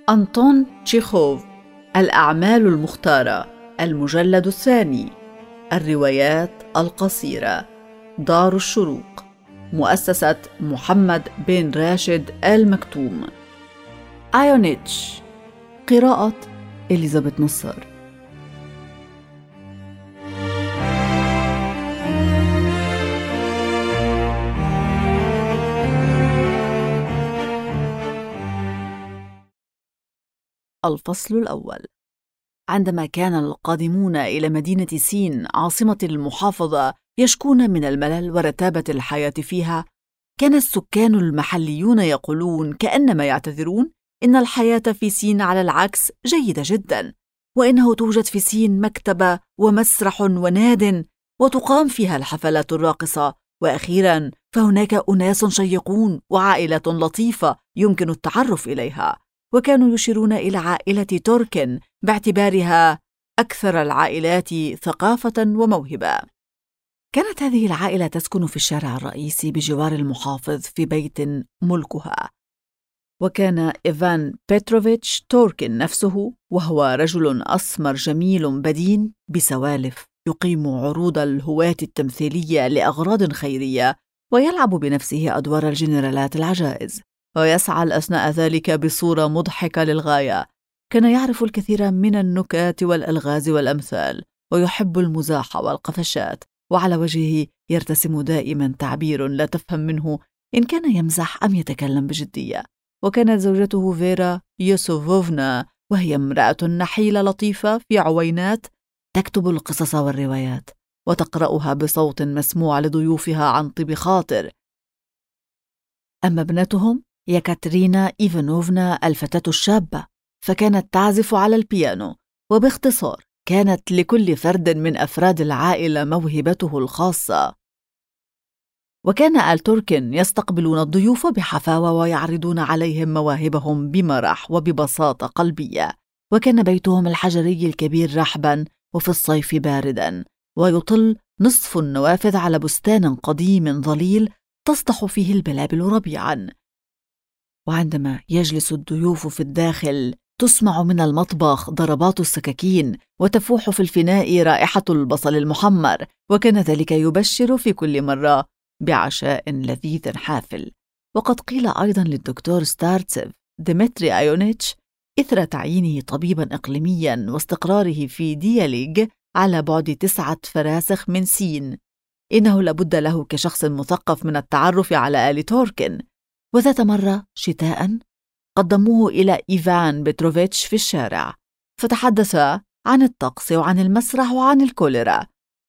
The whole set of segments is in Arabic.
أنطون تشيخوف. الأعمال المختارة، المجلد الثاني. الروايات القصيرة. دار الشروق، مؤسسة محمد بن راشد آل مكتوم. آيونيتش، قراءة إليزابيث نصار. الفصل الأول. عندما كان القادمون إلى مدينة سين عاصمة المحافظة يشكون من الملل ورتابة الحياة فيها، كان السكان المحليون يقولون كأنما يعتذرون إن الحياة في سين على العكس جيدة جدا، وإنه توجد في سين مكتبة ومسرح وناد وتقام فيها الحفلات الراقصة، وأخيرا فهناك أناس شيقون وعائلة لطيفة يمكن التعرف إليها. وكانوا يشيرون إلى عائلة توركن باعتبارها أكثر العائلات ثقافة وموهبة. كانت هذه العائلة تسكن في الشارع الرئيسي بجوار المحافظ في بيت ملكها. وكان إيفان بيتروفيتش توركن نفسه، وهو رجل أسمر جميل بدين بسوالف، يقيم عروض الهواة التمثيلية لأغراض خيرية، ويلعب بنفسه أدوار الجنرالات العجائز، ويسعى أثناء ذلك بصورة مضحكة للغاية. كان يعرف الكثير من النكات والألغاز والأمثال، ويحب المزاح والقفشات، وعلى وجهه يرتسم دائما تعبير لا تفهم منه إن كان يمزح أم يتكلم بجدية. وكانت زوجته فيرا يوسوفوفنا، وهي امرأة نحيلة لطيفة في عوينات، تكتب القصص والروايات وتقرأها بصوت مسموع لضيوفها عن طيب خاطر. أما ابنتهم يكاترينا إيفانوفنا الفتاة الشابة، فكانت تعزف على البيانو. وباختصار كانت لكل فرد من أفراد العائلة موهبته الخاصة. وكان آل توركن يستقبلون الضيوف بحفاوة ويعرضون عليهم مواهبهم بمرح وببساطة قلبية. وكان بيتهم الحجري الكبير رحبا وفي الصيف باردا، ويطل نصف النوافذ على بستان قديم ظليل تصدح فيه البلابل ربيعا. وعندما يجلس الضيوف في الداخل تسمع من المطبخ ضربات السكاكين، وتفوح في الفناء رائحة البصل المحمر، وكان ذلك يبشر في كل مرة بعشاء لذيذ حافل. وقد قيل أيضا للدكتور ستارتسيف ديمتري آيونيتش إثر تعيينه طبيبا إقليميا واستقراره في دياليج على بعد 9 فراسخ من سين، إنه لابد له كشخص مثقف من التعرف على آل توركن. وذات مرة شتاء قدموه إلى إيفان بيتروفيتش في الشارع، فتحدثا عن الطقس وعن المسرح وعن الكوليرا.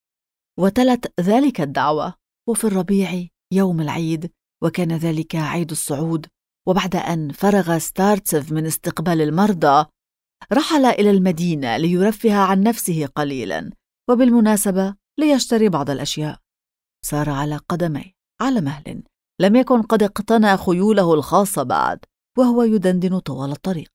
وتلت ذلك الدعوة وفي الربيع يوم العيد، وكان ذلك عيد الصعود. وبعد أن فرغ ستارتسيف من استقبال المرضى، رحل إلى المدينة ليرفه عن نفسه قليلا، وبالمناسبة ليشتري بعض الأشياء. سار على قدميه على مهل، لم يكن قد اقتنى خيوله الخاصة بعد، وهو يدندن طوال الطريق.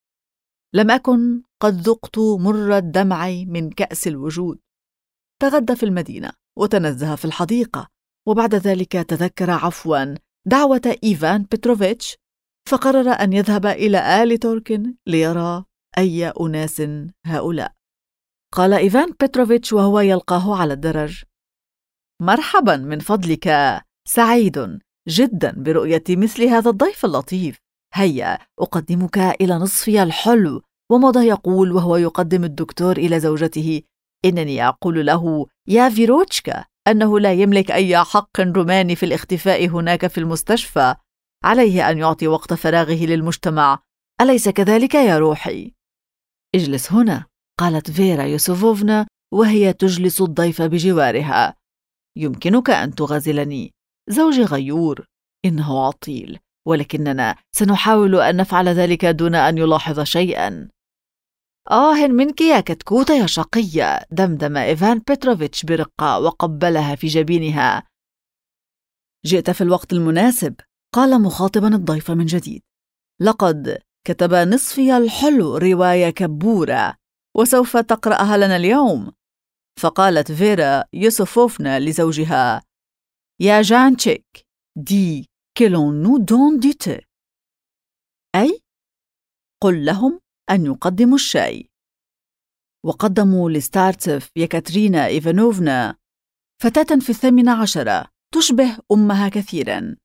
لم أكن قد ذقت مر الدمع من كأس الوجود. تغدى في المدينة وتنزه في الحديقة، وبعد ذلك تذكر عفوا دعوة إيفان بيتروفيتش، فقرر أن يذهب إلى آل توركن ليرى أي أناس هؤلاء. قال إيفان بيتروفيتش وهو يلقاه على الدرج: مرحبا، من فضلك، سعيد جدا برؤية مثل هذا الضيف اللطيف. هيا أقدمك إلى نصفي الحلو. ومضى يقول وهو يقدم الدكتور إلى زوجته: إنني أقول له يا فيروتشكا أنه لا يملك أي حق روماني في الاختفاء هناك في المستشفى، عليه أن يعطي وقت فراغه للمجتمع، أليس كذلك يا روحي؟ اجلس هنا، قالت فيرا يوسوفوفنا وهي تجلس الضيف بجوارها. يمكنك أن تغازلني، زوجي غيور، إنه عطيل، ولكننا سنحاول أن نفعل ذلك دون أن يلاحظ شيئا. منك يا كتكوتة يا شقية، دمدم إيفان بيتروفيتش برقة وقبلها في جبينها. جئت في الوقت المناسب، قال مخاطبا الضيف من جديد. لقد كتب نصفي الحلو رواية كبورة، وسوف تقرأها لنا اليوم. فقالت فيرا يوسوفوفنا لزوجها: يا جانتشيك دي كيلون نو دون ديت. أي؟ قل لهم أن يقدموا الشاي. وقدموا لستارتسيف يكاترينا إيفانوفنا فتاة في 18 تشبه أمها كثيراً،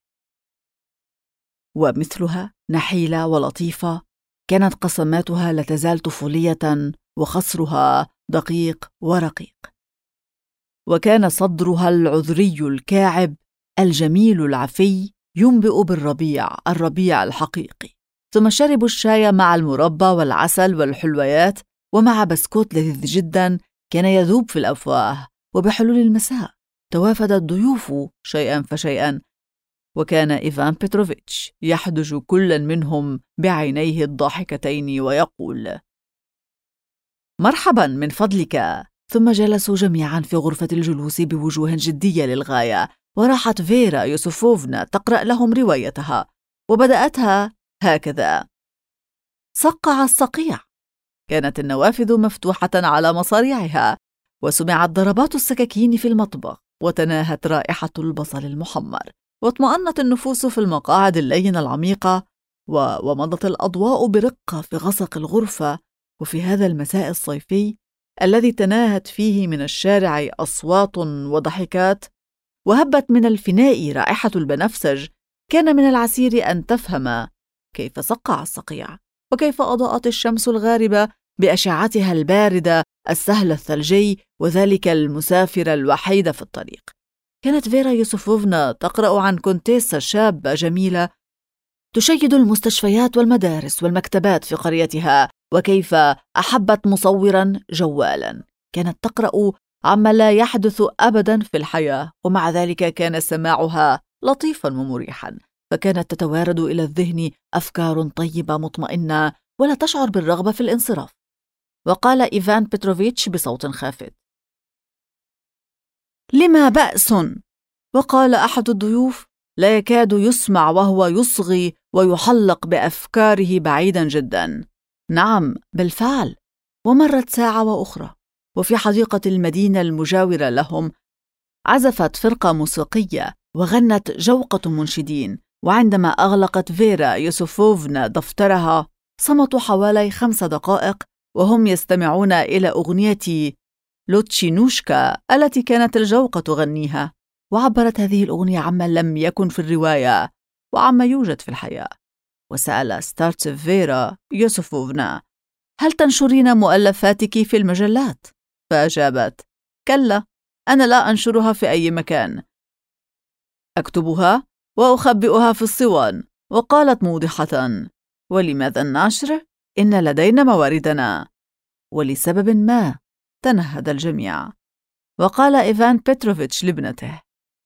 ومثلها نحيلة ولطيفة، كانت قسماتها لا تزال طفولية وخصرها دقيق ورقيق، وكان صدرها العذري الكاعب الجميل العفي ينبئ الربيع الحقيقي. ثم شربوا الشاي مع المربى والعسل والحلويات ومع بسكوت لذيذ جدا كان يذوب في الأفواه. وبحلول المساء توافد الضيوف شيئا فشيئا، وكان إيفان بيتروفيتش يحدج كل منهم بعينيه الضاحكتين ويقول: مرحبا من فضلك. ثم جلسوا جميعا في غرفة الجلوس بوجوه جدية للغاية، وراحت فيرا يوسفوفنا تقرأ لهم روايتها، وبدأتها هكذا: صقع الصقيع. كانت النوافذ مفتوحة على مصاريعها، وسمعت ضربات السكاكين في المطبخ، وتناهت رائحة البصل المحمر، واطمأنت النفوس في المقاعد اللينة العميقة، ومضت الأضواء برقة في غسق الغرفة. وفي هذا المساء الصيفي الذي تناهت فيه من الشارع أصوات وضحكات، وهبت من الفناء رائحة البنفسج، كان من العسير أن تفهم كيف صقع الصقيع، وكيف أضاءت الشمس الغاربة بأشعتها الباردة السهل الثلجي، وذلك المسافر الوحيد في الطريق. كانت فيرا يوسفوفنا تقرأ عن كونتيسة شابة جميلة تشيد المستشفيات والمدارس والمكتبات في قريتها، وكيف أحبت مصوراً جوالاً. كانت تقرأ عما لا يحدث أبداً في الحياة، ومع ذلك كان سماعها لطيفاً ومريحاً، فكانت تتوارد إلى الذهن أفكار طيبة مطمئنة ولا تشعر بالرغبة في الانصراف. وقال إيفان بيتروفيتش بصوت خافت: لما بأس؟ وقال أحد الضيوف لا يكاد يسمع وهو يصغي ويحلق بأفكاره بعيداً جداً: نعم بالفعل. ومرت ساعة وأخرى، وفي حديقة المدينة المجاورة لهم عزفت فرقة موسيقية وغنت جوقة منشدين. وعندما أغلقت فيرا يوسفوفنا دفترها صمتوا حوالي 5 دقائق وهم يستمعون إلى أغنية لوتشينوشكا التي كانت الجوقة تغنيها. وعبرت هذه الأغنية عما لم يكن في الرواية وعما يوجد في الحياة. وسأل ستارتسيف فيرا يوسفوفنا: هل تنشرين مؤلفاتك في المجلات؟ فأجابت: كلا، أنا لا أنشرها في أي مكان، أكتبها وأخبئها في الصوان. وقالت موضحة: ولماذا النشر؟ إن لدينا مواردنا. ولسبب ما تنهد الجميع. وقال إيفان بيتروفيتش لابنته: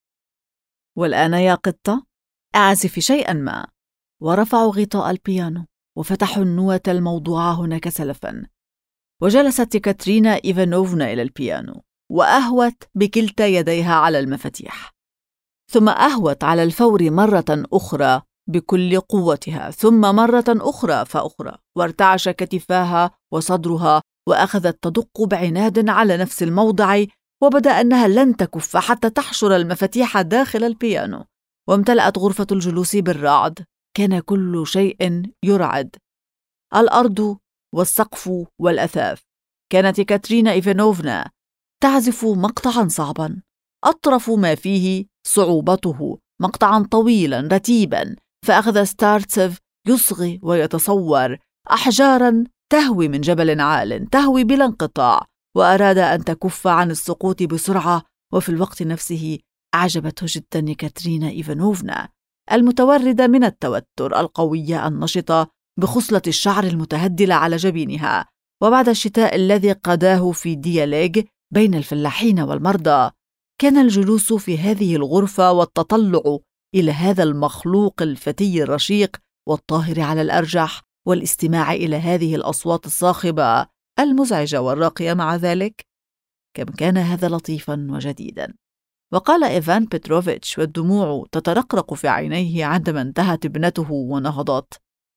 والآن يا قطة أعزف شيئا ما. ورفعوا غطاء البيانو وفتحوا النوة الموضوعة هناك سلفا. وجلست كاترينا إيفانوفنا إلى البيانو وأهوت بكلتا يديها على المفاتيح، ثم أهوت على الفور مرة أخرى بكل قوتها، ثم مرة أخرى فأخرى، وارتعش كتفاها وصدرها، وأخذت تدق بعناد على نفس الموضع، وبدا أنها لن تكف حتى تحشر المفاتيح داخل البيانو. وامتلأت غرفة الجلوس بالرعد، كان كل شيء يرعد، الأرض والسقف والأثاث. كانت كاترينا إيفانوفنا تعزف مقطعا صعبا أطرف ما فيه صعوبته، مقطعا طويلا رتيبا. فأخذ ستارتسيف يصغي ويتصور أحجارا تهوي من جبل عال، تهوي بلا انقطاع، وأراد أن تكف عن السقوط بسرعة. وفي الوقت نفسه أعجبته جدا كاترينا إيفانوفنا المتوردة من التوتر، القوية النشطة، بخصلة الشعر المتهدلة على جبينها. وبعد الشتاء الذي قضاه في دياليغ بين الفلاحين والمرضى، كان الجلوس في هذه الغرفة والتطلع إلى هذا المخلوق الفتي الرشيق والطاهر على الأرجح، والاستماع إلى هذه الأصوات الصاخبة المزعجة والراقية مع ذلك، كم كان هذا لطيفا وجديدا. وقال إيفان بيتروفيتش والدموع تترقرق في عينيه عندما انتهت ابنته ونهضت: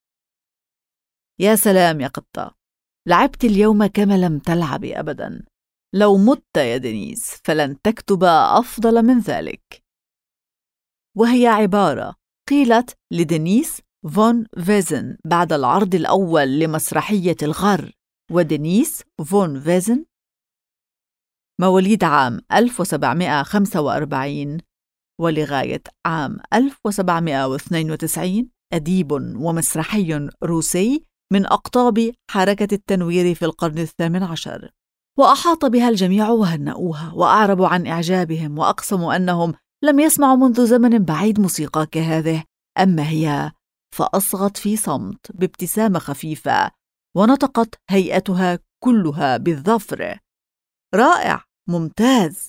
يا سلام يا قطة، لعبت اليوم كما لم تلعبي أبدا. لو مت يا دينيس فلن تكتب أفضل من ذلك. وهي عبارة قيلت لدينيس فون فيزن بعد العرض الأول لمسرحية الغر، ودينيس فون فيزن مواليد عام 1745 ولغاية عام 1792 أديب ومسرحي روسي من أقطاب حركة التنوير في القرن الثامن عشر، وأحاط بها الجميع وهنأوها وأعربوا عن إعجابهم وأقسموا أنهم لم يسمعوا منذ زمن بعيد موسيقى كهذه. أما هي فأصغت في صمت بابتسامة خفيفة، ونطقت هيئتها كلها بالظفر: رائع، ممتاز.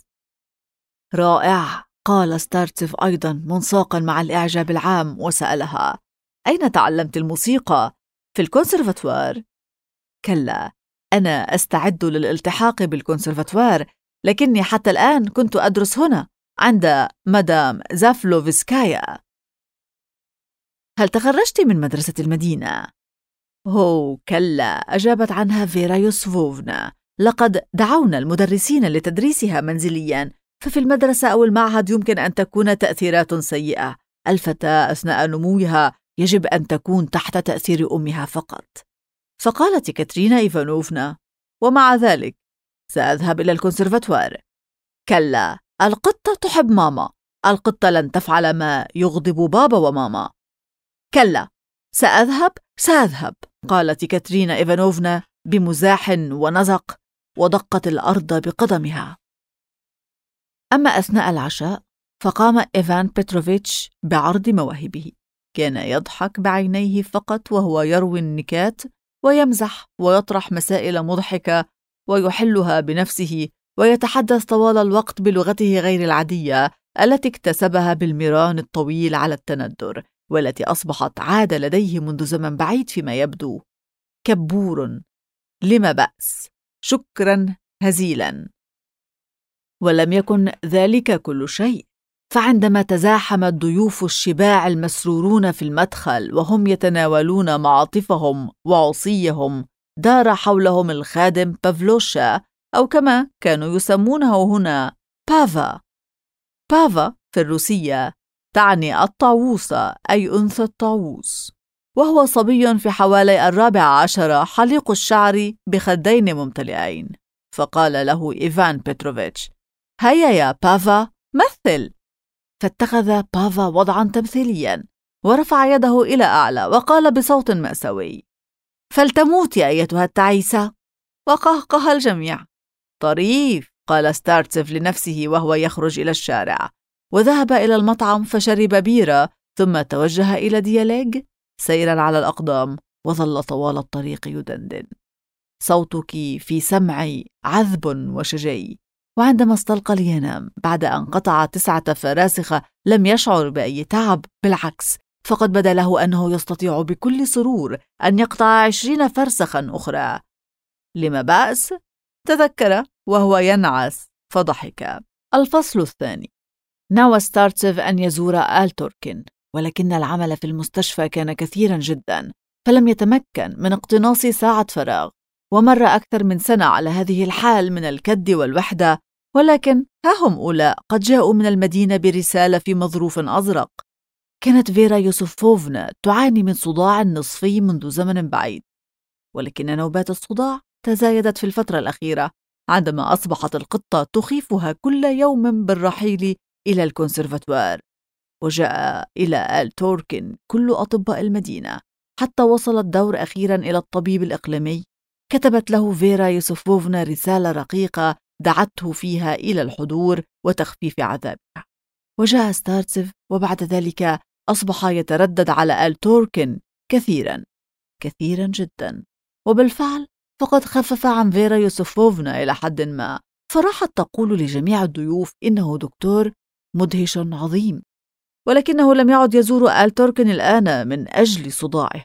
رائع، قال ستارتسيف أيضا منساقا مع الإعجاب العام، وسألها: أين تعلمت الموسيقى؟ في الكونسرفاتوار؟ كلا، أنا أستعد للالتحاق بالكونسرفاتوار، لكني حتى الآن كنت أدرس هنا عند مدام زافلوفسكايا. هل تخرجت من مدرسة المدينة؟ هو كلا، أجابت عنها فيرا يوسفوفنا، لقد دعونا المدرسين لتدريسها منزلياً، ففي المدرسة أو المعهد يمكن أن تكون تأثيرات سيئة. الفتاة أثناء نموها يجب أن تكون تحت تأثير أمها فقط. فقالت كاترينا إيفانوفنا: ومع ذلك سأذهب إلى الكونسرفاتوار. كلا، القطة تحب ماما، القطة لن تفعل ما يغضب بابا وماما. كلا، سأذهب، قالت كاترينا إيفانوفنا بمزاح ونزق، ودقت الأرض بقدمها. أما أثناء العشاء فقام إيفان بيتروفيتش بعرض مواهبه. كان يضحك بعينيه فقط وهو يروي النكات ويمزح ويطرح مسائل مضحكة ويحلها بنفسه، ويتحدث طوال الوقت بلغته غير العادية التي اكتسبها بالمران الطويل على التندر، والتي أصبحت عادة لديه منذ زمن بعيد فيما يبدو. كبور، لما بأس، شكرا هزيلا. ولم يكن ذلك كل شيء، فعندما تزاحم الضيوف الشباع المسرورون في المدخل وهم يتناولون معاطفهم وعصيهم، دار حولهم الخادم بافلوشا، أو كما كانوا يسمونه هنا بافا. بافا في الروسية تعني الطاووسة، أي أنثى الطاووس، وهو صبي في حوالي 14 حليق الشعر بخدين ممتلئين. فقال له إيفان بيتروفيتش: هيا يا بافا، مثل. فاتخذ بافا وضعا تمثيليا ورفع يده إلى أعلى وقال بصوت مأساوي: فلتموتي أيتها التعيسة. وقهقه الجميع. طريف، قال ستارتسيف لنفسه وهو يخرج إلى الشارع، وذهب إلى المطعم فشرب بيرة، ثم توجه إلى دياليج سيرا على الأقدام، وظل طوال الطريق يدندن: صوتك في سمعي عذب وشجي. وعندما استلقى لينام بعد أن قطع 9 فراسخ لم يشعر بأي تعب، بالعكس، فقد بدا له أنه يستطيع بكل سرور أن يقطع 20 فرسخا أخرى. لما بأس؟ تذكر وهو ينعس فضحك. الفصل الثاني. نوى ستارتسيف أن يزور آل توركن، ولكن العمل في المستشفى كان كثيرا جدا، فلم يتمكن من اقتناص ساعة فراغ. ومر أكثر من سنة على هذه الحال من الكد والوحدة، ولكن ها هم أولاء قد جاءوا من المدينة برسالة في مظروف أزرق. كانت فيرا يوسفوفنا تعاني من صداع نصفي منذ زمن بعيد، ولكن نوبات الصداع تزايدت في الفترة الأخيرة عندما أصبحت القطة تخيفها كل يوم بالرحيل إلى الكونسرفاتوار. وجاء إلى آل توركن كل أطباء المدينة، حتى وصل الدور أخيرا إلى الطبيب الإقليمي. كتبت له فيرا يوسفوفنا رسالة رقيقة دعته فيها إلى الحضور وتخفيف عذابها. وجاء ستارتسيف، وبعد ذلك أصبح يتردد على آل توركن كثيرا جدا. وبالفعل فقد خفف عن فيرا يوسفوفنا إلى حد ما، فراحت تقول لجميع الضيوف إنه دكتور مدهش عظيم، ولكنه لم يعد يزور آل توركن الآن من أجل صداعها.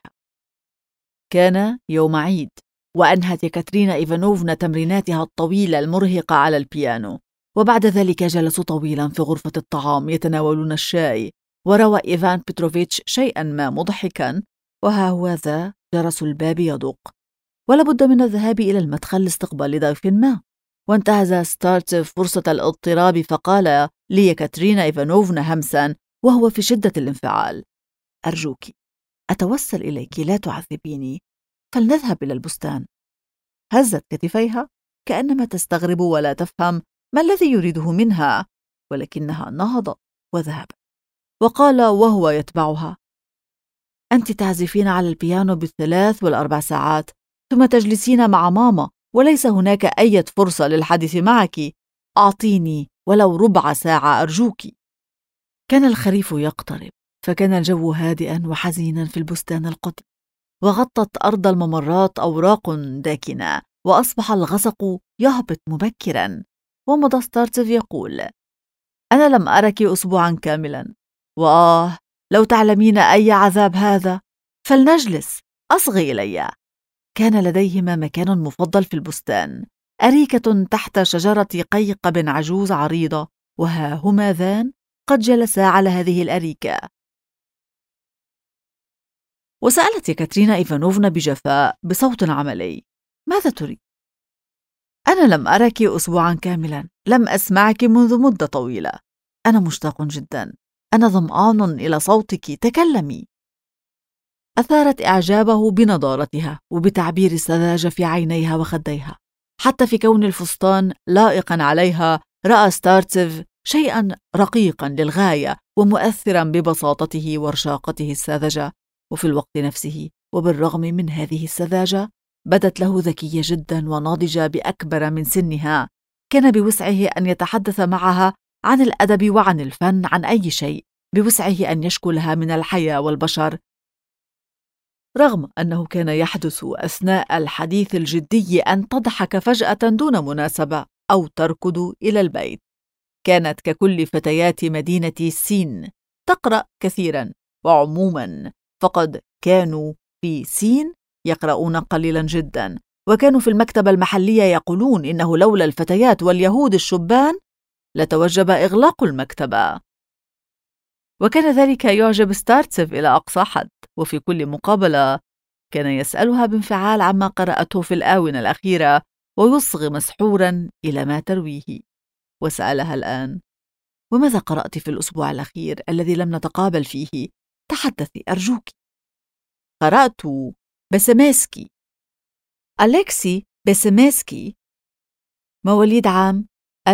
كان يوم عيد، وأنهت كاترينا إيفانوفنا تمريناتها الطويلة المرهقة على البيانو، وبعد ذلك جلسوا طويلا في غرفة الطعام يتناولون الشاي، وروى إيفان بيتروفيتش شيئا ما مضحكا، وها هو ذا جرس الباب يدق، ولابد من الذهاب إلى المدخل لاستقبال ضيف ما. وانتهز ستارتسيف فرصة الاضطراب فقال لكاترينا إيفانوفنا همسا وهو في شدة الانفعال: أتوسل إليك لا تعذبيني، فلنذهب إلى البستان. هزت كتفيها كأنما تستغرب ولا تفهم ما الذي يريده منها، ولكنها نهضت وذهبت. وقال وهو يتبعها: أنت تعزفين على البيانو بالثلاث والأربع ساعات، ثم تجلسين مع ماما، وليس هناك أي فرصة للحديث معك. أعطيني ولو ربع ساعة أرجوك. كان الخريف يقترب، فكان الجو هادئا وحزينا في البستان القديم، وغطت أرض الممرات أوراق داكنة، وأصبح الغسق يهبط مبكرا. ومضى ستارتسيف يقول: أنا لم أرك أسبوعا كاملا، لو تعلمين أي عذاب هذا. فلنجلس، أصغي إلي. كان لديهما مكان مفضل في البستان، أريكة تحت شجرة قيقب عجوز عريضة، وها هما ذان قد جلسا على هذه الأريكة. وسألت كاترينا إيفانوفنا بجفاء بصوت عملي: ماذا تريد؟ أنا لم أرك أسبوعا كاملا، لم أسمعك منذ مدة طويلة. أنا مشتاق جدا، أنا ظمآن إلى صوتك، تكلمي. أثارت إعجابه بنضارتها وبتعبير السذاجة في عينيها وخديها. حتى في كون الفستان لائقا عليها رأى ستارتسيف شيئا رقيقا للغاية ومؤثرا ببساطته ورشاقته الساذجة. وفي الوقت نفسه وبالرغم من هذه السذاجة بدت له ذكية جدا وناضجة بأكبر من سنها. كان بوسعه أن يتحدث معها عن الأدب وعن الفن، عن أي شيء، بوسعه أن يشكو لها من الحياة والبشر، رغم أنه كان يحدث أثناء الحديث الجدي أن تضحك فجأة دون مناسبة أو تركض إلى البيت. كانت ككل فتيات مدينة سين تقرأ كثيرا، وعموما فقد كانوا في سين يقرؤون قليلا جدا، وكانوا في المكتبة المحلية يقولون إنه لولا الفتيات واليهود الشبان لتوجب إغلاق المكتبة. وكان ذلك يعجب ستارتسيف إلى أقصى حد، وفي كل مقابلة كان يسألها بانفعال عما قرأته في الآونة الأخيرة ويصغي مسحورا إلى ما ترويه. وسألها الآن: وماذا قرأت في الأسبوع الأخير الذي لم نتقابل فيه؟ تحدثي أرجوك. قرأت بسماسكي، أليكسي بسماسكي، مواليد عام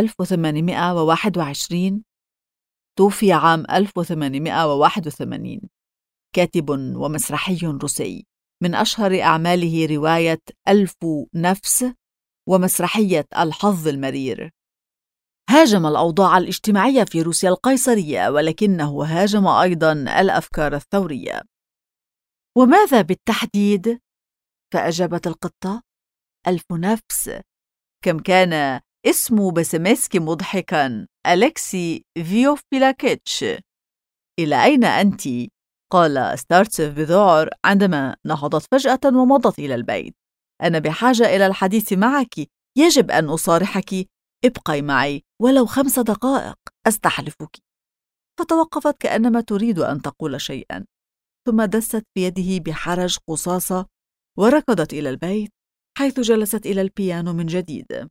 1821، توفي عام 1881، كاتب ومسرحي روسي. من أشهر أعماله رواية 1000 نفس ومسرحية الحظ المرير. هاجم الأوضاع الاجتماعية في روسيا القيصرية، ولكنه هاجم أيضاً الأفكار الثورية. وماذا بالتحديد؟ فأجابت القطة: 1000 نفس. كم كان اسم بسمسكي مضحكاً، أليكسي فيوفيلاكيتش. إلى أين أنت؟ قال ستارتسيف بذعر عندما نهضت فجأة ومضت إلى البيت. أنا بحاجة إلى الحديث معك، يجب أن أصارحك. ابقي معي ولو 5 دقائق، أستحلفك. فتوقفت كأنما تريد أن تقول شيئا، ثم دست بيده بحرج قصاصة وركضت إلى البيت، حيث جلست إلى البيانو من جديد.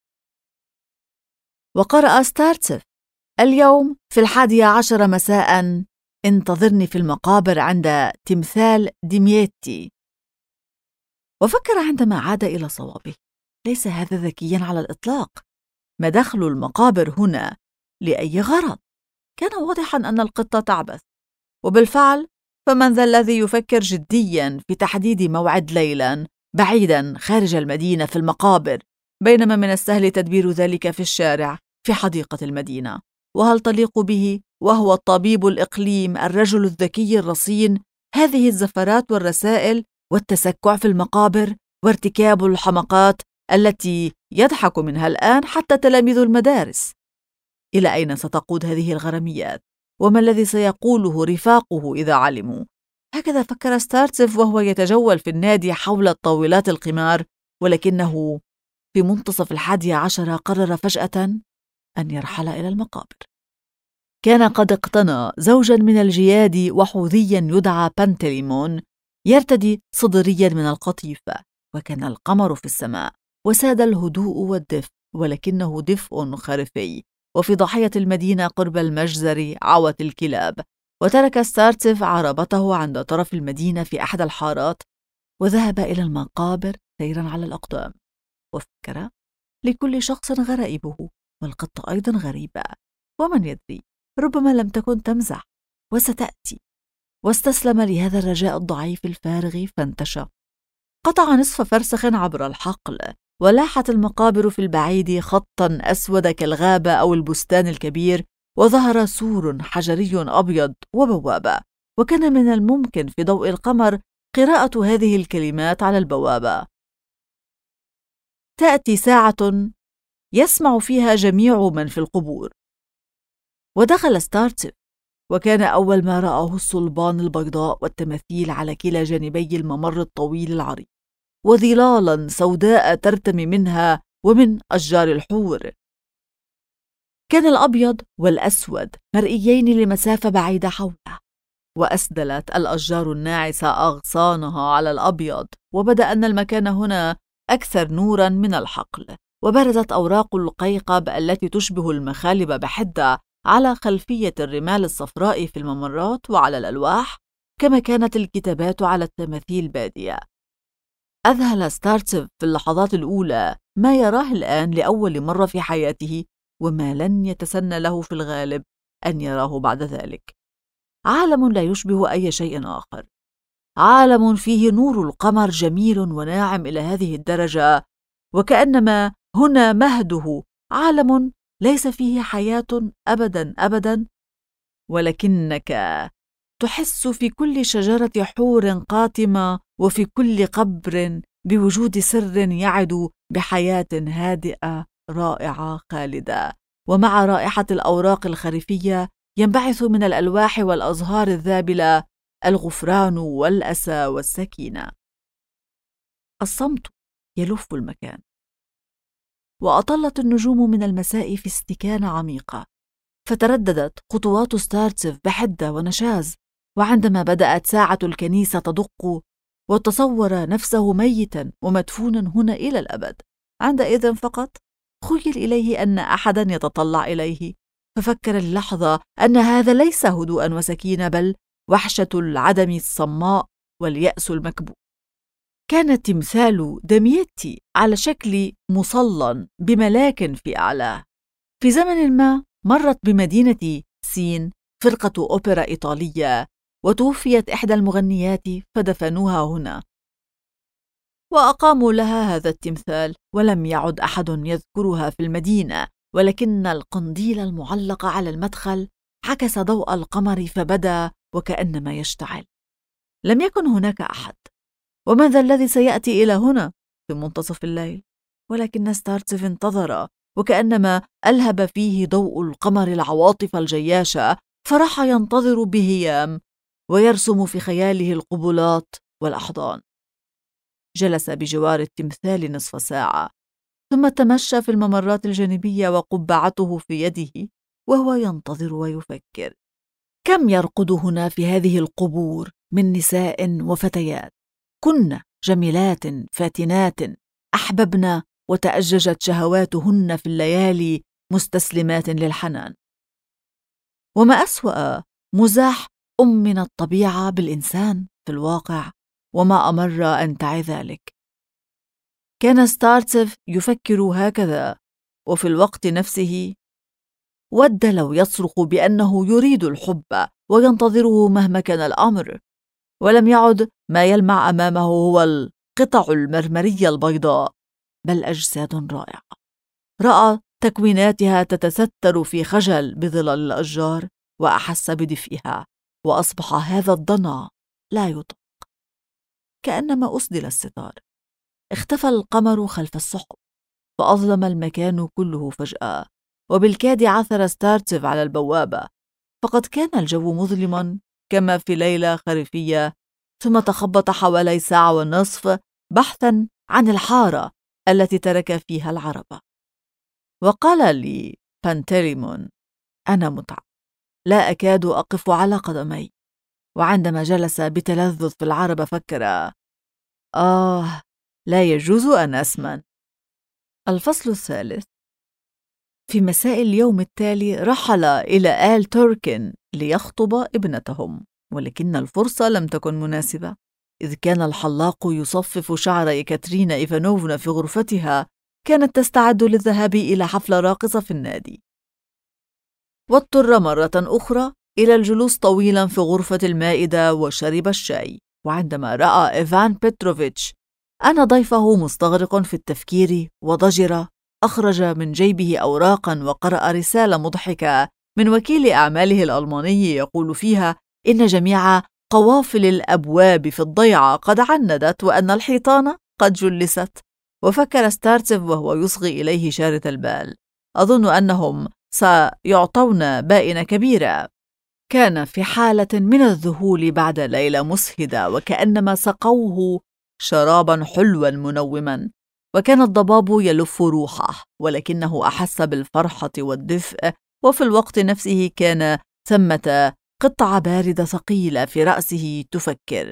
وقرأ ستارتسيف: اليوم في 11 مساء انتظرني في المقابر عند تمثال ديميتي. وفكر عندما عاد إلى صوابه: ليس هذا ذكيا على الإطلاق. ما دخل المقابر هنا؟ لأي غرض؟ كان واضحا أن القطة تعبث. وبالفعل فمن ذا الذي يفكر جديا في تحديد موعد ليلا بعيدا خارج المدينة في المقابر، بينما من السهل تدبير ذلك في الشارع في حديقة المدينة؟ وهل تليق به وهو الطبيب الإقليم الرجل الذكي الرصين هذه الزفرات والرسائل والتسكع في المقابر وارتكاب الحمقات التي يضحك منها الآن حتى تلاميذ المدارس؟ إلى أين ستقود هذه الغراميات؟ وما الذي سيقوله رفاقه إذا علموا؟ هكذا فكر ستارتسيف وهو يتجول في النادي حول طاولات القمار، ولكنه في منتصف 11 قرر فجأة أن يرحل إلى المقابر. كان قد اقتنى زوجا من الجياد وحوذيا يدعى بانتليمون يرتدي صدريا من القطيفة، وكان القمر في السماء وساد الهدوء والدفء، ولكنه دفء خرفي. وفي ضاحية المدينة قرب المجزر عوت الكلاب، وترك ستارتسيف عربته عند طرف المدينة في أحد الحارات وذهب إلى المقابر سيرا على الأقدام، وفكر: لكل شخص غرائبه، والقطة أيضا غريبة، ومن يدري، ربما لم تكن تمزح وستأتي. واستسلم لهذا الرجاء الضعيف الفارغ فانتشى. قطع نصف فرسخ عبر الحقل، ولاحت المقابر في البعيد خطا أسود كالغابة أو البستان الكبير، وظهر سور حجري أبيض وبوابة، وكان من الممكن في ضوء القمر قراءة هذه الكلمات على البوابة: تأتي ساعة يسمع فيها جميع من في القبور. ودخل ستارتسيف، وكان أول ما رآه الصلبان البيضاء والتماثيل على كلا جانبي الممر الطويل العريض، وظلالا سوداء ترتمي منها ومن أشجار الحور. كان الأبيض والأسود مرئيين لمسافة بعيدة حوله، وأسدلت الأشجار الناعسة أغصانها على الأبيض، وبدأ أن المكان هنا أكثر نوراً من الحقل، وبرزت أوراق القيقب التي تشبه المخالب بحدة على خلفية الرمال الصفراء في الممرات وعلى الألواح، كما كانت الكتابات على التماثيل بادية. أذهل ستارتسيف في اللحظات الأولى ما يراه الآن لأول مرة في حياته، وما لن يتسنى له في الغالب أن يراه بعد ذلك. عالم لا يشبه أي شيء آخر، عالم فيه نور القمر جميل وناعم إلى هذه الدرجة، وكأنما هنا مهده عالم ليس فيه حياة أبدا أبدا، ولكنك تحس في كل شجرة حور قاتمة وفي كل قبر بوجود سر يعد بحياة هادئة رائعة خالدة، ومع رائحة الأوراق الخريفية ينبعث من الألواح والأزهار الذابلة الغفران والأسى والسكينة. الصمت يلف المكان، وأطلت النجوم من المساء في استكانة عميقة، فترددت خطوات ستارتسيف بحدة ونشاز. وعندما بدأت ساعة الكنيسة تدق وتصور نفسه ميتا ومدفونا هنا إلى الأبد، عندئذ فقط خيل إليه أن أحدا يتطلع إليه، ففكر اللحظة أن هذا ليس هدوءا وسكينة، بل وحشة العدم الصماء واليأس المكبوت. كان تمثال دميتي على شكل مصلى بملاك في أعلاه. في زمن ما مرت بمدينة سين فرقة أوبرا إيطالية، وتوفيت إحدى المغنيات فدفنوها هنا، وأقاموا لها هذا التمثال، ولم يعد أحد يذكرها في المدينة، ولكن القنديل المعلق على المدخل عكس ضوء القمر فبدا وكأنما يشتعل. لم يكن هناك أحد، ومن ذا الذي سيأتي إلى هنا في منتصف الليل؟ ولكن ستارتسيف انتظر، وكأنما ألهب فيه ضوء القمر العواطف الجياشة، فراح ينتظر بهيام ويرسم في خياله القبلات والأحضان. جلس بجوار التمثال نصف ساعة، ثم تمشى في الممرات الجانبية وقبعته في يده وهو ينتظر ويفكر: كم يرقد هنا في هذه القبور من نساء وفتيات، كن جميلات فاتنات أحببن وتأججت شهواتهن في الليالي مستسلمات للحنان. وما أسوأ مزاح من الطبيعة بالإنسان في الواقع، وما أمر أن تعي ذلك. كان ستارتسيف يفكر هكذا، وفي الوقت نفسه ود لو يصرخ بأنه يريد الحب وينتظره مهما كان الأمر، ولم يعد ما يلمع أمامه هو القطع المرمرية البيضاء، بل أجساد رائعة رأى تكويناتها تتستر في خجل بظلال الأشجار، وأحس بدفئها، وأصبح هذا الضنا لا يطاق. كأنما أسدل الستار، اختفى القمر خلف السحب، فأظلم المكان كله فجأة، وبالكاد عثر ستارتسيف على البوابة، فقد كان الجو مظلما كما في ليلة خريفية. ثم تخبط حوالي ساعة ونصف بحثا عن الحارة التي ترك فيها العربة، وقال لي بانتليمون: أنا متعب، لا أكاد أقف على قدمي. وعندما جلس بتلذذ في العربة فكر: لا يجوز أن أسمن. الفصل الثالث. في مساء اليوم التالي رحل إلى آل توركن ليخطب ابنتهم، ولكن الفرصة لم تكن مناسبة، إذ كان الحلاق يصفف شعر إيكاترينا إيفانوفنا في غرفتها. كانت تستعد للذهاب إلى حفلة راقصة في النادي، واضطر مرة أخرى إلى الجلوس طويلا في غرفة المائدة وشرب الشاي. وعندما رأى إيفان بيتروفيتش أن ضيفه مستغرق في التفكير وضجر، أخرج من جيبه أوراقا وقرأ رسالة مضحكة من وكيل أعماله الألماني يقول فيها إن جميع قوافل الأبواب في الضيعة قد عندت وأن الحيطان قد جلست. وفكر ستارتسيف وهو يصغي إليه شارد البال: أظن أنهم سيعطون بائنة كبيرة. كان في حالة من الذهول بعد ليلة مسهدة، وكأنما سقوه شرابا حلوا منوما، وكان الضباب يلف روحه، ولكنه أحس بالفرحة والدفء. وفي الوقت نفسه كان ثمة قطعة باردة ثقيلة في رأسه تفكر: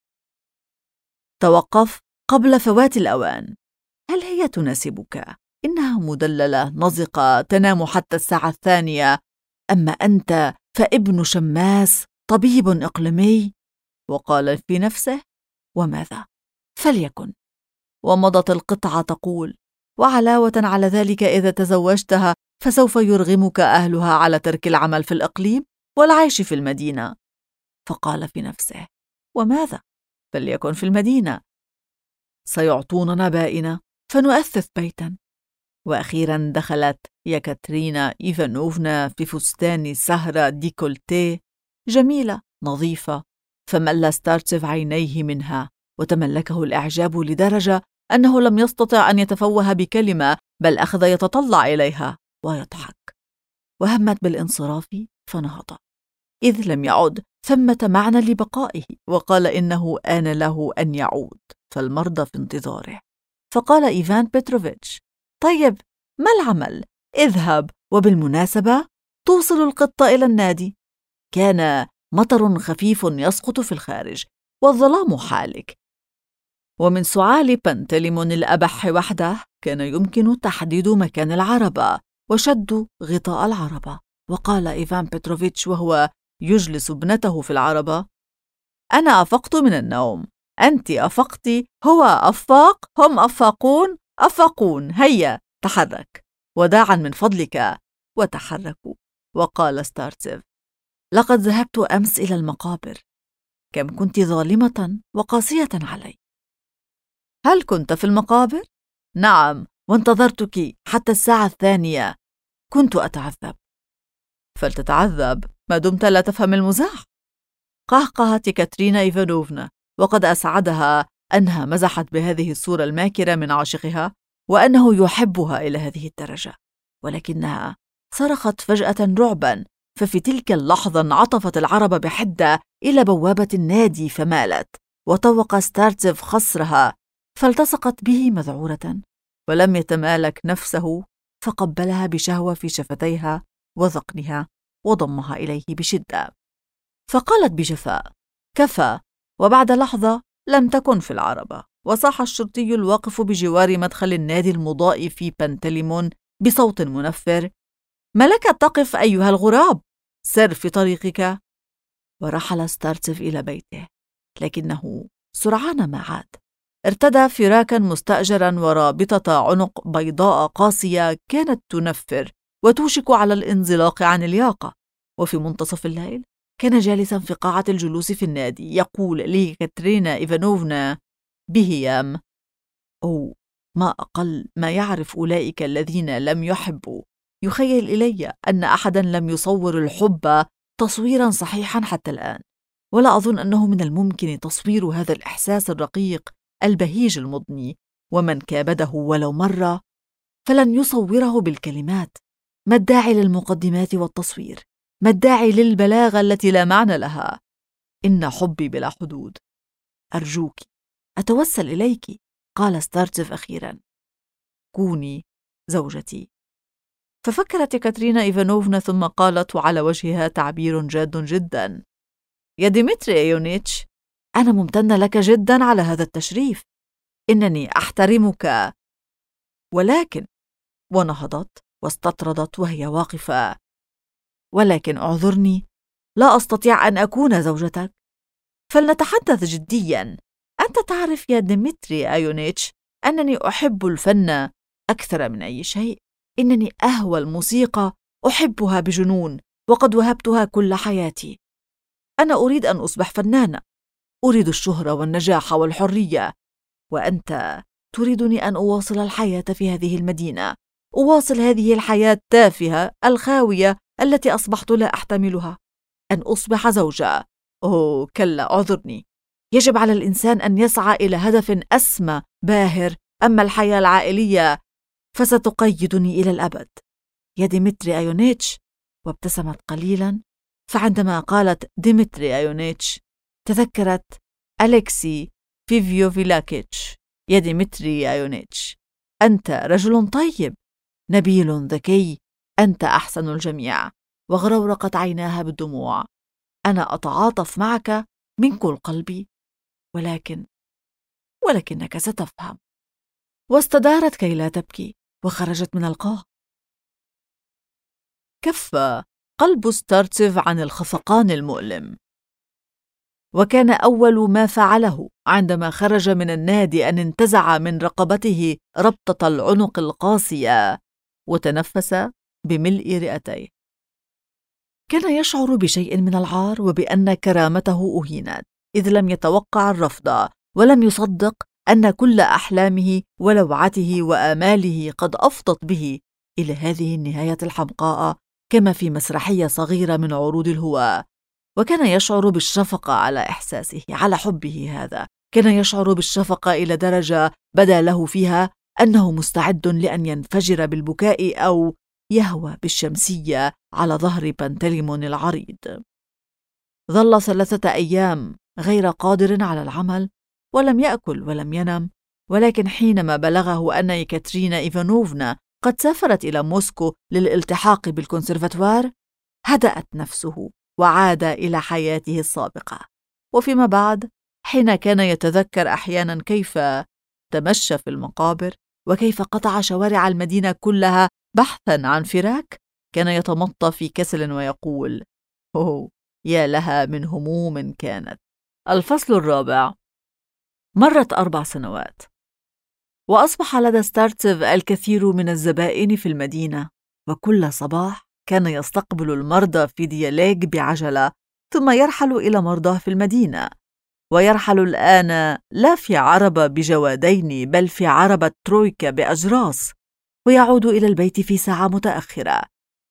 توقف قبل فوات الأوان. هل هي تناسبك؟ إنها مدللة نزقة تنام حتى الساعة 2، أما أنت فابن شماس طبيب إقليمي. وقال في نفسه: وماذا؟ فليكن. ومضت القطعة تقول: وعلاوة على ذلك إذا تزوجتها فسوف يرغمك أهلها على ترك العمل في الإقليم والعيش في المدينة. فقال في نفسه: وماذا؟ فليكن في المدينة، سيعطوننا بائنة فنؤثث بيتا. وأخيرا دخلت يكاترينا إيفانوفنا في فستان سهرة ديكولتيه جميلة نظيفة، فمل ستارتسيف عينيه منها وتملكه الإعجاب لدرجة أنه لم يستطع أن يتفوه بكلمة، بل أخذ يتطلع إليها ويضحك. وهمت بالانصراف فنهض، إذ لم يعد ثمة معنى لبقائه، وقال إنه آن له أن يعود، فالمرضى في انتظاره. فقال إيفان بيتروفيتش: طيب، ما العمل؟ اذهب، وبالمناسبة توصل القطة إلى النادي. كان مطر خفيف يسقط في الخارج، والظلام حالك، ومن سعال بنتليمون الأبح وحده كان يمكن تحديد مكان العربة وشد غطاء العربة. وقال إيفان بيتروفيتش وهو يجلس ابنته في العربة: أنا أفقت من النوم، أنت أفقت، هو أفاق، هم أفاقون، أفاقون، هيا تحرك، وداعا من فضلك. وتحركوا. وقال ستارتسيف: لقد ذهبت أمس إلى المقابر، كم كنت ظالمة وقاسية علي. هل كنت في المقابر؟ نعم، وانتظرتك حتى الساعة 2. كنت أتعذب. فلتتعذب ما دمت لا تفهم المزاح. قهقهت كاترينا إيفانوفنا، وقد أسعدها أنها مزحت بهذه الصورة الماكرة من عاشقها، وأنه يحبها إلى هذه الدرجة. ولكنها صرخت فجأة رعبا، ففي تلك اللحظة انعطفت العربة بحدة إلى بوابة النادي فمالت، وطوق ستارتسيف خصرها، فالتصقت به مذعورة، ولم يتمالك نفسه فقبلها بشهوة في شفتيها وذقنها وضمها إليه بشدة. فقالت بجفاء: كفى. وبعد لحظة لم تكن في العربة، وصاح الشرطي الواقف بجوار مدخل النادي المضاء في بنتليمون بصوت منفر: ما لك تقف أيها الغراب؟ سر في طريقك. ورحل ستارتسيف إلى بيته، لكنه سرعان ما عاد. ارتدى فراكا مستأجرا ورابطة عنق بيضاء قاسية كانت تنفر وتوشك على الانزلاق عن الياقة. وفي منتصف الليل كان جالسا في قاعة الجلوس في النادي يقول لكاترينا إيفانوفنا بهيام: أو ما أقل ما يعرف أولئك الذين لم يحبوا. يخيل إلي أن أحدا لم يصور الحب تصويرا صحيحا حتى الآن، ولا أظن أنه من الممكن تصوير هذا الإحساس الرقيق البهيج المضني، ومن كابده ولو مرة فلن يصوره بالكلمات. ما الداعي للمقدمات والتصوير؟ ما الداعي للبلاغة التي لا معنى لها؟ إن حبي بلا حدود. أرجوك، أتوسل إليك، قال ستارتسيف أخيرا: كوني زوجتي. ففكرت كاترينا إيفانوفنا ثم قالت وعلى وجهها تعبير جاد جدا: يا ديمتري إيونيتش، أنا ممتنة لك جدا على هذا التشريف، إنني أحترمك، ولكن. ونهضت واستطردت وهي واقفة: ولكن اعذرني، لا أستطيع أن أكون زوجتك. فلنتحدث جدياً. أنت تعرف يا ديمتري أيونيتش أنني أحب الفن أكثر من أي شيء. إنني أهوى الموسيقى، أحبها بجنون، وقد وهبتها كل حياتي. أنا أريد أن أصبح فنانة، أريد الشهرة والنجاح والحرية، وأنت تريدني أن أواصل الحياة في هذه المدينة، أواصل هذه الحياة التافهة الخاوية التي أصبحت لا أحتملها. أن أصبح زوجة، أوه كلا، أعذرني. يجب على الإنسان أن يسعى إلى هدف أسمى باهر، أما الحياة العائلية فستقيدني إلى الأبد يا ديمتري أيونيتش. وابتسمت قليلا، فعندما قالت ديمتري أيونيتش تذكرت أليكسي فيفيوفيلاكيتش. يا ديمتري أيونيتش، أنت رجل طيب، نبيل ذكي، أنت أحسن الجميع. وغرورقت عيناها بالدموع. أنا أتعاطف معك من كل قلبي، ولكنك ستفهم. واستدارت كي لا تبكي وخرجت من القاعة. كف قلب ستارتسيف عن الخفقان المؤلم، وكان أول ما فعله عندما خرج من النادي أن انتزع من رقبته ربطة العنق القاسية وتنفس بملء رئتيه. كان يشعر بشيء من العار وبأن كرامته أهينت، إذ لم يتوقع الرفض، ولم يصدق أن كل أحلامه ولوعته وآماله قد أفضت به إلى هذه النهاية الحمقاء، كما في مسرحية صغيرة من عروض الهواة. وكان يشعر بالشفقة على إحساسه، على حبه هذا. كان يشعر بالشفقة إلى درجة بدا له فيها أنه مستعد لأن ينفجر بالبكاء أو يهوى بالشمسية على ظهر بنتليمون العريض. ظل 3 أيام غير قادر على العمل، ولم يأكل ولم ينم. ولكن حينما بلغه أن يكاترينا إيفانوفنا قد سافرت إلى موسكو للالتحاق بالكونسرفاتوار، هدأت نفسه وعاد إلى حياته السابقة. وفيما بعد، حين كان يتذكر أحيانا كيف تمشى في المقابر وكيف قطع شوارع المدينة كلها بحثا عن فراك، كان يتمطى في كسل ويقول: أوه يا لها من هموم كانت. الفصل الرابع. مرت 4 سنوات، وأصبح لدى ستارتسيف الكثير من الزبائن في المدينة، وكل صباح كان يستقبل المرضى في دياليج بعجلة، ثم يرحل إلى مرضاه في المدينة. ويرحل الآن لا في عربة بجوادين، بل في عربة ترويكا بأجراس، ويعود إلى البيت في ساعة متأخرة.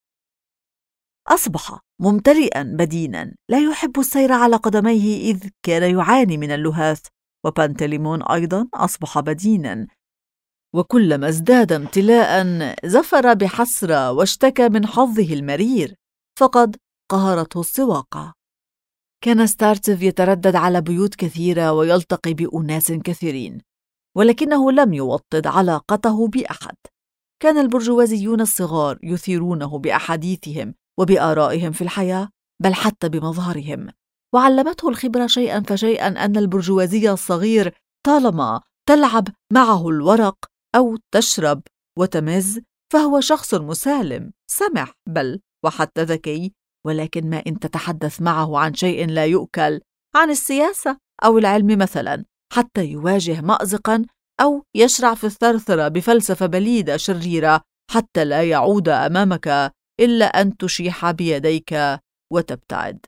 أصبح ممتلئا بدينا، لا يحب السير على قدميه إذ كان يعاني من اللهاث. وبنتليمون أيضا أصبح بدينا، وكلما ازداد امتلاء زفر بحسرة واشتكى من حظه المرير، فقد قهرته السواقة. كان ستارتسيف يتردد على بيوت كثيرة ويلتقي بأناس كثيرين، ولكنه لم يوطد علاقته بأحد. كان البرجوازيون الصغار يثيرونه بأحاديثهم وبآرائهم في الحياة، بل حتى بمظهرهم. وعلمته الخبرة شيئا فشيئا أن البرجوازي الصغير طالما تلعب معه الورق أو تشرب وتمز فهو شخص مسالم سمح بل وحتى ذكي. ولكن ما إن تتحدث معه عن شيء لا يؤكل، عن السياسة أو العلم مثلا، حتى يواجه مأزقا أو يشرع في الثرثرة بفلسفة بليدة شريرة، حتى لا يعود أمامك إلا أن تشيح بيديك وتبتعد.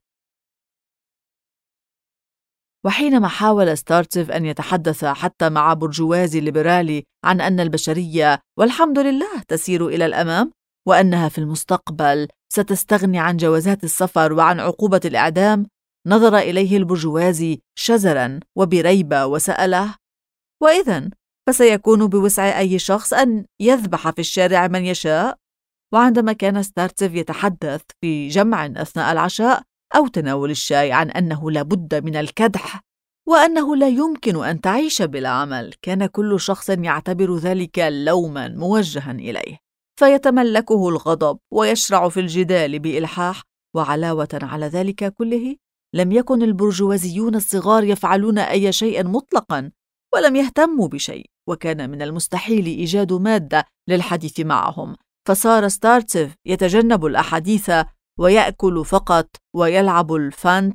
وحينما حاول ستارتسيف أن يتحدث حتى مع برجوازي ليبرالي عن أن البشرية والحمد لله تسير إلى الأمام، وأنها في المستقبل ستستغني عن جوازات السفر وعن عقوبة الإعدام، نظر إليه البرجوازي شزراً وبريبة وسأله: وإذن فسيكون بوسع أي شخص أن يذبح في الشارع من يشاء؟ وعندما كان ستارتسيف يتحدث في جمع أثناء العشاء أو تناول الشاي عن أنه لا بد من الكدح وأنه لا يمكن أن تعيش بلا عمل، كان كل شخص يعتبر ذلك لوما موجها إليه، فيتملكه الغضب ويشرع في الجدال بإلحاح. وعلاوة على ذلك كله، لم يكن البرجوازيون الصغار يفعلون أي شيء مطلقا، ولم يهتموا بشيء، وكان من المستحيل إيجاد مادة للحديث معهم. فصار ستارتسيف يتجنب الأحاديث ويأكل فقط ويلعب الفانت.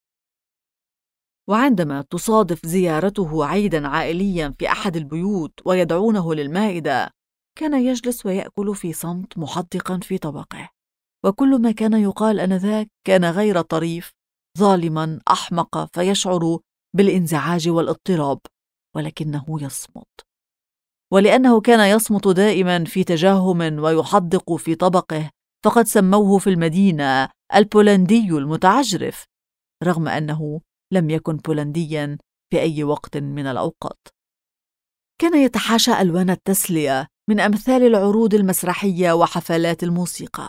وعندما تصادف زيارته عيداً عائلياً في أحد البيوت ويدعونه للمائدة، كان يجلس ويأكل في صمت محدقاً في طبقه، وكل ما كان يقال آنذاك كان غير طريف، ظالماً أحمق، فيشعر بالانزعاج والاضطراب، ولكنه يصمت. ولأنه كان يصمت دائماً في تجاهم ويحدق في طبقه، فقد سموه في المدينة البولندي المتعجرف، رغم أنه لم يكن بولندياً في أي وقت من الأوقات. كان يتحاشى ألوان التسلية من أمثال العروض المسرحية وحفلات الموسيقى،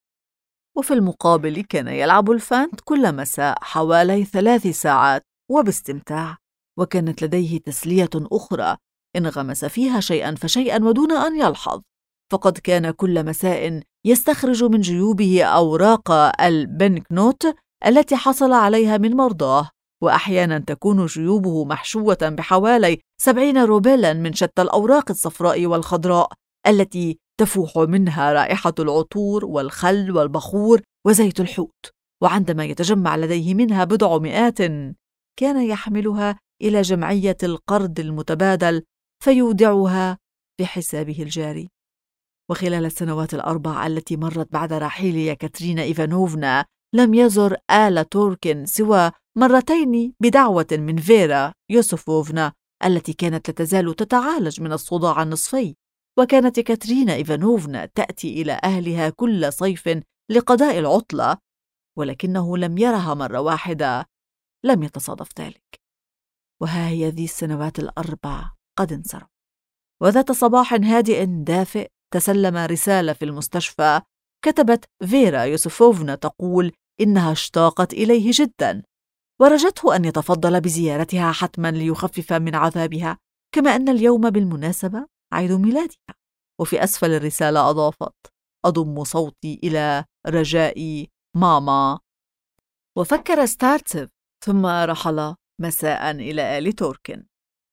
وفي المقابل كان يلعب الفانت كل مساء حوالي 3 ساعات وباستمتاع. وكانت لديه تسلية أخرى انغمس فيها شيئاً فشيئاً ودون أن يلحظ، فقد كان كل مساء يستخرج من جيوبه أوراق البنكنوت التي حصل عليها من مرضاه، وأحياناً تكون جيوبه محشوة بحوالي 70 روبلاً من شتى الأوراق الصفراء والخضراء التي تفوح منها رائحة العطور والخل والبخور وزيت الحوت. وعندما يتجمع لديه منها بضع مئات، كان يحملها إلى جمعية القرض المتبادل فيودعها في حسابه الجاري. وخلال السنوات ال4 التي مرت بعد رحيل يكاترينا إيفانوفنا، لم يزر آل توركين سوى مرتين بدعوة من فيرا يوسفوفنا التي كانت لا تزال تتعالج من الصداع النصفي. وكانت كاترينا إيفانوفنا تأتي إلى أهلها كل صيف لقضاء العطلة، ولكنه لم يرها مرة واحدة. لم يتصادف ذلك. وها هي ذي السنوات ال4 قد انصرف. وذات صباح هادئ دافئ تسلم رسالة في المستشفى. كتبت فيرا يوسفوفنا تقول إنها اشتاقت إليه جدا، ورجته أن يتفضل بزيارتها حتما ليخفف من عذابها، كما أن اليوم بالمناسبة عيد ميلادها. وفي أسفل الرسالة أضافت: أضم صوتي إلى رجاء ماما. وفكر ستارتسيف ثم رحل مساء إلى آل توركين.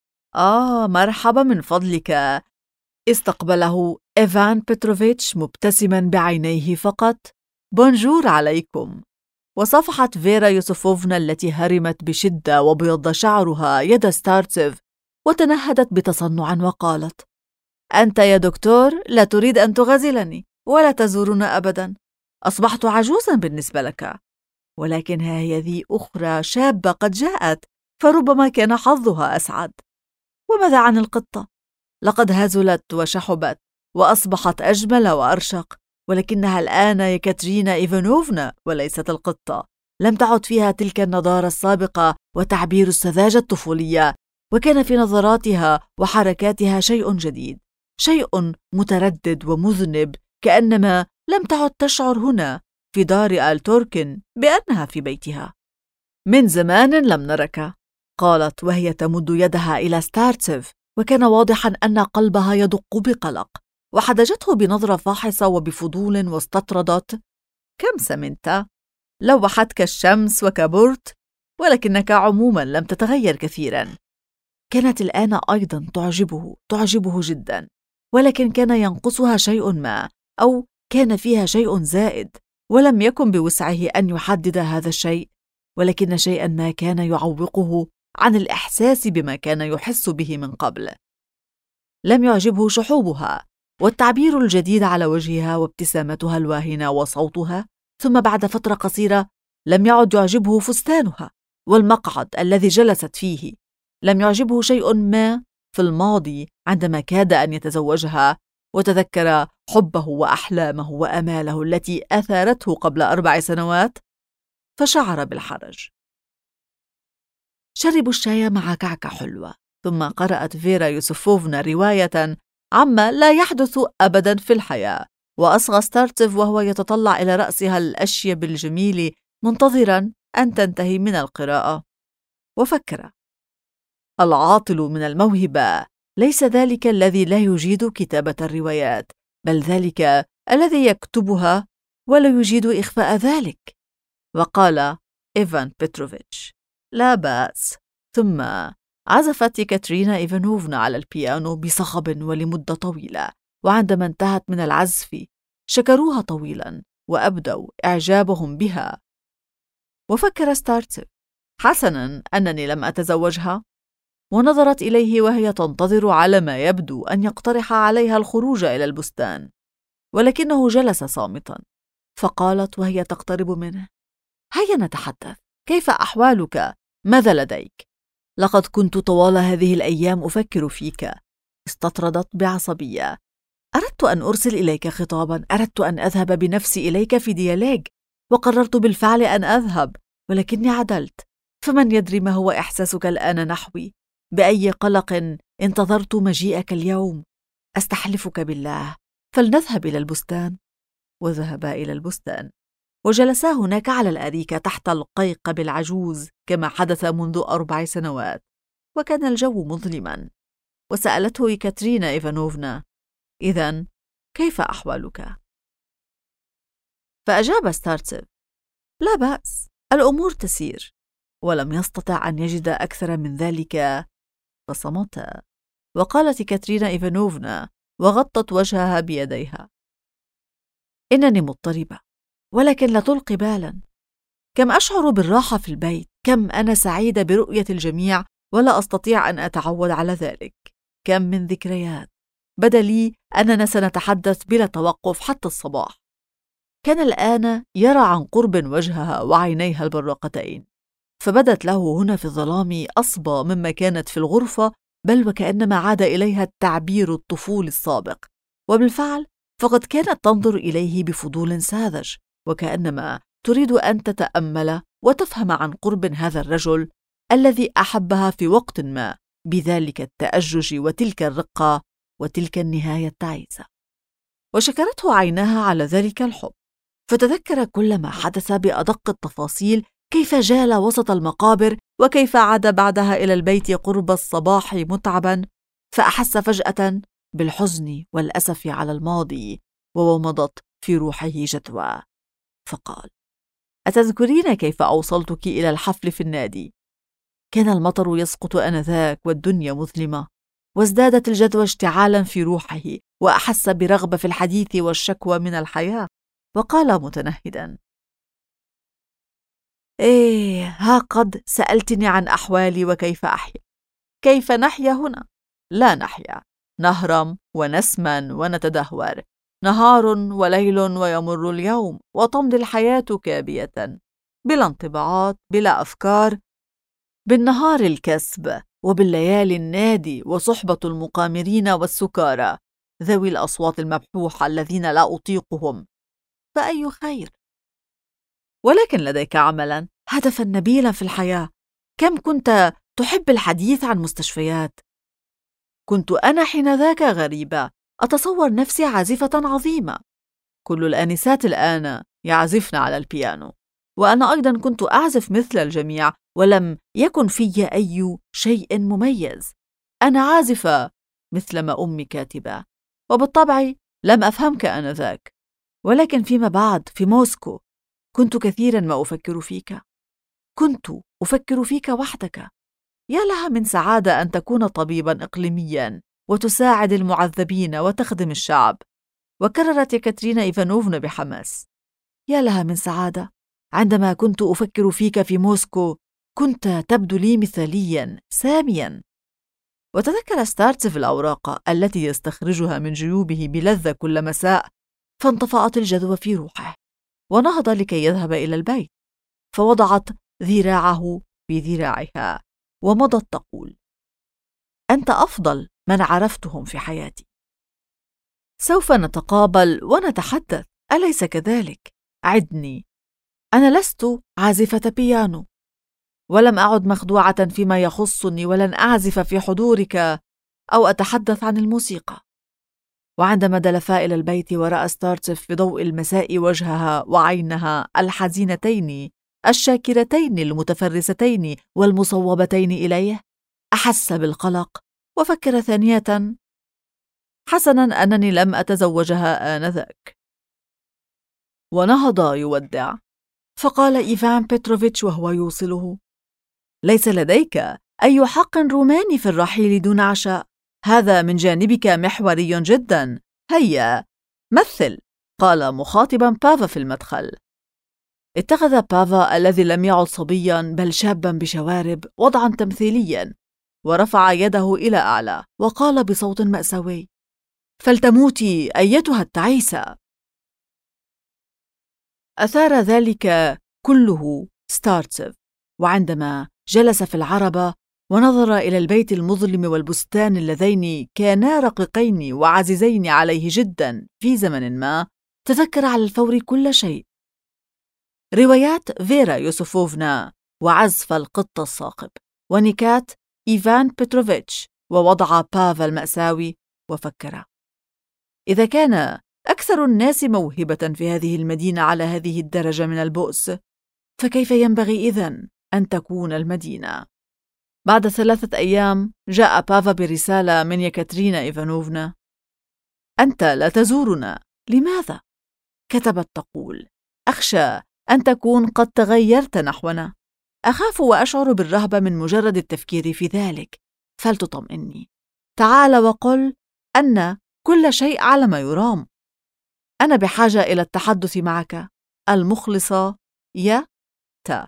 مرحبا، من فضلك. استقبله إيفان بيتروفيتش مبتسما بعينيه فقط. بونجور عليكم. وصفحت فيرا يوسفوفنا التي هرمت بشدة وبيض شعرها يد ستارتسيف، وتنهدت بتصنع وقالت: أنت يا دكتور لا تريد أن تغازلني ولا تزورنا أبدا. أصبحت عجوزا بالنسبة لك. ولكن ها هي ذي أخرى شابة قد جاءت، فربما كان حظها أسعد. وماذا عن القطة؟ لقد هزلت وشحبت وأصبحت أجمل وأرشق، ولكنها الآن يكاترينا إيفانوفنا وليست القطة. لم تعد فيها تلك النضارة السابقة وتعبير السذاجة الطفولية، وكان في نظراتها وحركاتها شيء جديد، شيء متردد ومذنب، كأنما لم تعد تشعر هنا في دار آل توركين بأنها في بيتها. من زمان لم نرك، قالت وهي تمد يدها إلى ستارتسيف، وكان واضحا أن قلبها يدق بقلق. وحدجته بنظرة فاحصة وبفضول واستطردت: كم سمنت؟ لوحتك الشمس وكبرت، ولكنك عموما لم تتغير كثيرا. كانت الآن أيضا تعجبه جدا، ولكن كان ينقصها شيء ما، أو كان فيها شيء زائد، ولم يكن بوسعه أن يحدد هذا الشيء، ولكن شيئا ما كان يعوقه عن الإحساس بما كان يحس به من قبل. لم يعجبه شحوبها والتعبير الجديد على وجهها وابتسامتها الواهنة وصوتها. ثم بعد فترة قصيرة لم يعد يعجبه فستانها والمقعد الذي جلست فيه. لم يعجبه شيء ما في الماضي عندما كاد أن يتزوجها، وتذكر حبه وأحلامه وأماله التي أثارته قبل 4 سنوات، فشعر بالحرج. شربوا الشاي مع كعكة حلوة، ثم قرأت فيرا يوسفوفنا رواية عما لا يحدث أبدا في الحياة. وأصغى ستارتسيف وهو يتطلع إلى رأسها الأشيب الجميل منتظرا أن تنتهي من القراءة. وفكر: العاطل من الموهبة ليس ذلك الذي لا يجيد كتابة الروايات، بل ذلك الذي يكتبها ولا يجيد إخفاء ذلك. وقال إيفان بيتروفيتش: لا بأس. ثم عزفت كاترينا إيفانوفنا على البيانو بصخب ولمدة طويلة، وعندما انتهت من العزف شكروها طويلا، وأبدوا إعجابهم بها. وفكر ستارتسيف: حسناً أنني لم أتزوجها. ونظرت إليه وهي تنتظر على ما يبدو أن يقترح عليها الخروج إلى البستان، ولكنه جلس صامتاً. فقالت وهي تقترب منه: هيا نتحدث، كيف أحوالك؟ ماذا لديك؟ لقد كنت طوال هذه الأيام أفكر فيك. استطردت بعصبية: أردت أن أرسل إليك خطاباً، أردت أن أذهب بنفسي إليك في ديالوج، وقررت بالفعل أن أذهب، ولكني عدلت. فمن يدري ما هو إحساسك الآن نحوي؟ بأي قلق انتظرت مجيئك اليوم. أستحلفك بالله، فلنذهب إلى البستان. وذهبا إلى البستان، وجلسا هناك على الأريكة تحت القيقب العجوز كما حدث منذ 4 سنوات، وكان الجو مظلما. وسألته يكاترينا إيفانوفنا: إذن كيف أحوالك؟ فأجاب ستارتسيف: لا بأس، الأمور تسير. ولم يستطع أن يجد أكثر من ذلك، فصمتا. وقالت كاترينا إيفانوفنا وغطت وجهها بيديها: إنني مضطربة، ولكن لا تلقي بالا. كم أشعر بالراحة في البيت، كم أنا سعيدة برؤية الجميع ولا أستطيع أن أتعود على ذلك. كم من ذكريات، بدا لي أننا سنتحدث بلا توقف حتى الصباح. كان الآن يرى عن قرب وجهها وعينيها البراقتين، فبدت له هنا في الظلام أصبى مما كانت في الغرفة، بل وكأنما عاد إليها التعبير الطفولي السابق. وبالفعل فقد كانت تنظر إليه بفضول ساذج، وكأنما تريد أن تتأمل وتفهم عن قرب هذا الرجل الذي أحبها في وقت ما بذلك التأجج وتلك الرقة وتلك النهاية التعيسة. وشكرته عيناها على ذلك الحب، فتذكر كل ما حدث بأدق التفاصيل، كيف جال وسط المقابر، وكيف عاد بعدها إلى البيت قرب الصباح متعبا، فأحس فجأة بالحزن والأسف على الماضي، وومضت في روحه جدوى. فقال: أتذكرين كيف أوصلتك إلى الحفل في النادي؟ كان المطر يسقط آنذاك والدنيا مظلمة، وازدادت الجدوى اشتعالا في روحه، وأحس برغبة في الحديث والشكوى من الحياة، وقال متنهدا: إيه، ها قد سألتني عن أحوالي وكيف أحيا. كيف نحيا هنا؟ لا نحيا، نهرم ونسمن ونتدهور، نهار وليل ويمر اليوم، وتمضي الحياة كابية، بلا انطباعات، بلا أفكار، بالنهار الكسب، وبالليالي النادي وصحبة المقامرين والسكارى ذوي الأصوات المبحوحة الذين لا أطيقهم. فأي خير؟ ولكن لديك عملا، هدفا نبيلا في الحياة. كم كنت تحب الحديث عن مستشفيات. كنت أنا حينذاك غريبة، أتصور نفسي عازفة عظيمة. كل الآنسات الآن يعزفن على البيانو، وأنا أيضا كنت أعزف مثل الجميع، ولم يكن في أي شيء مميز. أنا عازفة مثل ما أمي كاتبة، وبالطبع لم أفهمك آنذاك، ولكن فيما بعد في موسكو كنت كثيرا ما أفكر فيك. كنت أفكر فيك وحدك. يا لها من سعادة أن تكون طبيبا إقليميا وتساعد المعذبين وتخدم الشعب. وكررت كاترينا إيفانوفنا بحماس: يا لها من سعادة. عندما كنت أفكر فيك في موسكو كنت تبدو لي مثاليا ساميا. وتذكر ستارتسيف الأوراق التي يستخرجها من جيوبه بلذة كل مساء، فانطفأت الجدوى في روحه، ونهض لكي يذهب إلى البيت، فوضعت ذراعه بذراعها ومضت تقول: أنت أفضل من عرفتهم في حياتي. سوف نتقابل ونتحدث، أليس كذلك؟ عدني، أنا لست عازفة بيانو، ولم أعد مخدوعة فيما يخصني، ولن أعزف في حضورك أو أتحدث عن الموسيقى. وعندما دلفا إلى البيت ورأى ستارتسيف في ضوء المساء وجهها وعينها الحزينتين الشاكرتين المتفرستين والمصوبتين إليه، أحس بالقلق وفكر ثانية: حسناً أنني لم أتزوجها آنذاك. ونهض يودع، فقال إيفان بيتروفيتش وهو يوصله: ليس لديك أي حق روماني في الرحيل دون عشاء، هذا من جانبك محوري جدا. هيا مثل، قال مخاطبا بافا في المدخل. اتخذ بافا الذي لم يعد صبيا بل شابا بشوارب وضعا تمثيليا، ورفع يده إلى أعلى وقال بصوت مأساوي: فلتموتي أيتها التعيسة. أثار ذلك كله ستارتسيف، وعندما جلس في العربة ونظر إلى البيت المظلم والبستان اللذين كانا رقيقين وعزيزين عليه جدا في زمن ما، تذكر على الفور كل شيء: روايات فيرا يوسفوفنا، وعزف القط الصاخب، ونكات إيفان بيتروفيتش، ووضع بافا المأساوي، وفكر: إذا كان أكثر الناس موهبة في هذه المدينة على هذه الدرجة من البؤس، فكيف ينبغي إذن أن تكون المدينة؟ بعد 3 أيام جاء بافا برسالة من يكاترينا إيفانوفنا: أنت لا تزورنا، لماذا؟ كتبت تقول: أخشى أن تكون قد تغيرت نحونا، أخاف وأشعر بالرهبة من مجرد التفكير في ذلك، فلتطمئني، تعال وقل أن كل شيء على ما يرام. أنا بحاجة إلى التحدث معك، المخلصة يا تا.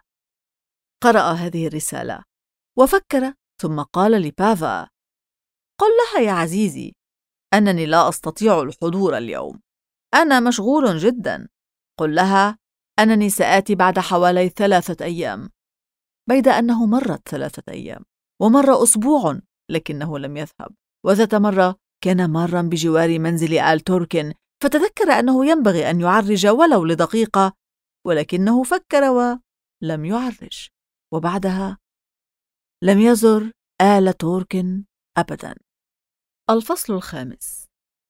قرأ هذه الرسالة وفكر، ثم قال لبافا: قل لها يا عزيزي أنني لا أستطيع الحضور اليوم، أنا مشغول جدا. قل لها أنني سآتي بعد حوالي 3 أيام. بيد أنه مرت 3 أيام ومر أسبوع لكنه لم يذهب، وذات مرة كان مارا بجوار منزل آل توركن، فتذكر أنه ينبغي أن يعرج ولو لدقيقة، ولكنه فكر ولم يعرج، وبعدها لم يزر آل توركن أبدا. الفصل 5.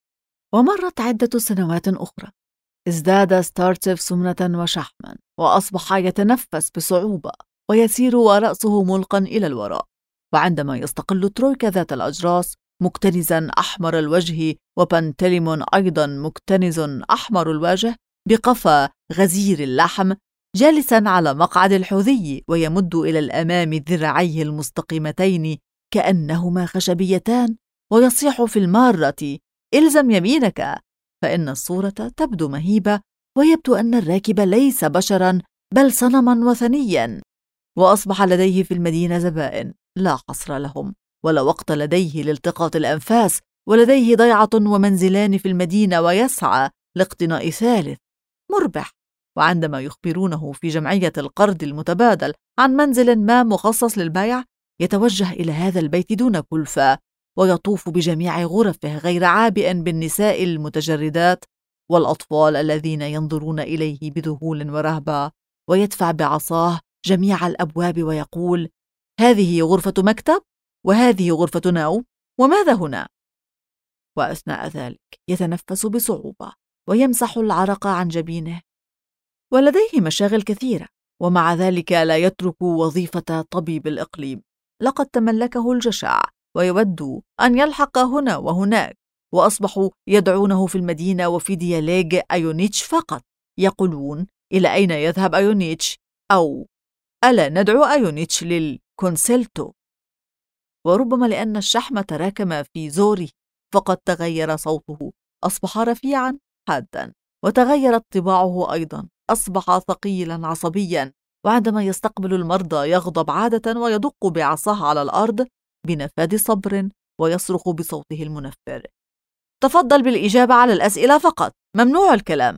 ومرت عدة سنوات أخرى، ازداد ستارتسيف سمنة وشحما، وأصبح يتنفس بصعوبة ويسير ورأسه ملقا إلى الوراء، وعندما يستقل ترويكا ذات الأجراس مكتنزا أحمر الوجه، وبنتليمون أيضا مكتنز أحمر الوجه بقفا غزير اللحم، جالسا على مقعد الحذي ويمد إلى الأمام ذراعيه المستقيمتين كأنهما خشبيتان، ويصيح في المارة: إلزم يمينك، فإن الصورة تبدو مهيبة، ويبدو أن الراكب ليس بشرا بل صنما وثنيا. وأصبح لديه في المدينة زبائن لا حصر لهم، ولا وقت لديه لالتقاط الأنفاس، ولديه ضيعة ومنزلان في المدينة، ويسعى لاقتناء ثالث مربح. وعندما يخبرونه في جمعية القرض المتبادل عن منزل ما مخصص للبيع، يتوجه إلى هذا البيت دون كلفة، ويطوف بجميع غرفه غير عابئ بالنساء المتجردات والأطفال الذين ينظرون إليه بذهول ورهبة، ويدفع بعصاه جميع الأبواب ويقول: هذه غرفة مكتب، وهذه غرفة نوم، وماذا هنا؟ وأثناء ذلك يتنفس بصعوبة ويمسح العرق عن جبينه، ولديه مشاغل كثيرة، ومع ذلك لا يترك وظيفة طبيب الإقليم. لقد تملكه الجشع، ويود أن يلحق هنا وهناك، وأصبحوا يدعونه في المدينة وفي دياليج أيونيتش فقط، يقولون: إلى أين يذهب أيونيتش؟ أو ألا ندعو أيونيتش للكونسيلتو؟ وربما لأن الشحم تراكم في زوره فقد تغير صوته، أصبح رفيعا حادا، وتغيرت طباعه أيضا، أصبح ثقيلا عصبيا، وعندما يستقبل المرضى يغضب عادة ويدق بعصاه على الأرض بنفاذ صبر، ويصرخ بصوته المنفر: تفضل بالإجابة على الأسئلة فقط، ممنوع الكلام.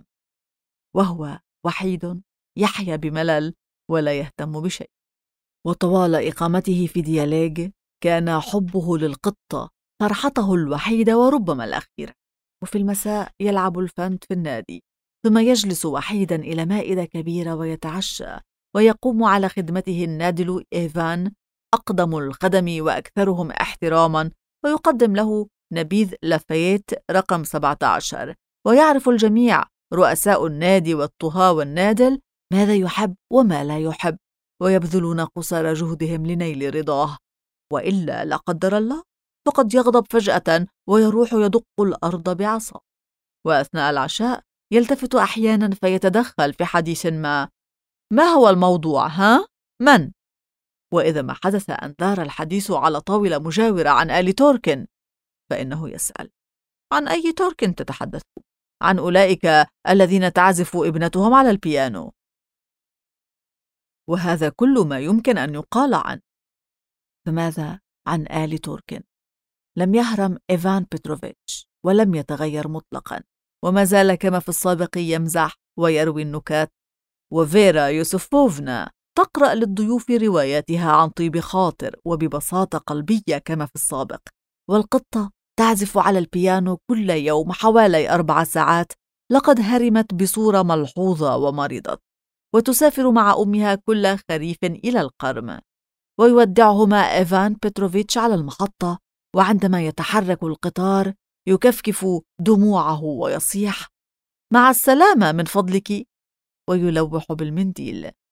وهو وحيد يحيا بملل ولا يهتم بشيء. وطوال إقامته في دياليج كان حبه للقطة فرحته الوحيدة وربما الأخيرة. وفي المساء يلعب الفنت في النادي، ثم يجلس وحيدا إلى مائدة كبيرة ويتعشى، ويقوم على خدمته النادل إيفان، أقدم الخدم وأكثرهم احتراما، ويقدم له نبيذ لافايت رقم 17. ويعرف الجميع، رؤساء النادي والطهاة والنادل، ماذا يحب وما لا يحب، ويبذلون قصارى جهدهم لنيل رضاه، وإلا لا قدر الله فقد يغضب فجأة ويروح يدق الأرض بعصاه. وأثناء العشاء يلتفت أحيانا فيتدخل في حديث ما هو الموضوع ها؟ من؟ وإذا ما حدث أن دار الحديث على طاولة مجاورة عن آل توركن، فإنه يسأل: عن أي توركن تتحدث؟ عن أولئك الذين تعزف ابنتهم على البيانو. وهذا كل ما يمكن أن يقال عنه. فماذا عن آل توركن؟ لم يهرم إيفان بيتروفيتش ولم يتغير مطلقا، وما زال كما في السابق يمزح ويروي النكات. وفيرا يوسفوفنا تقرأ للضيوف رواياتها عن طيب خاطر وببساطة قلبية كما في السابق، والقطة تعزف على البيانو كل يوم حوالي 4 ساعات. لقد هرمت بصورة ملحوظة ومرضت، وتسافر مع أمها كل خريف إلى القرم، ويودعهما إيفان بيتروفيتش على المحطة، وعندما يتحرك القطار يكفكف دموعه ويصيح: مع السلامة من فضلك، ويلوح بالمنديل.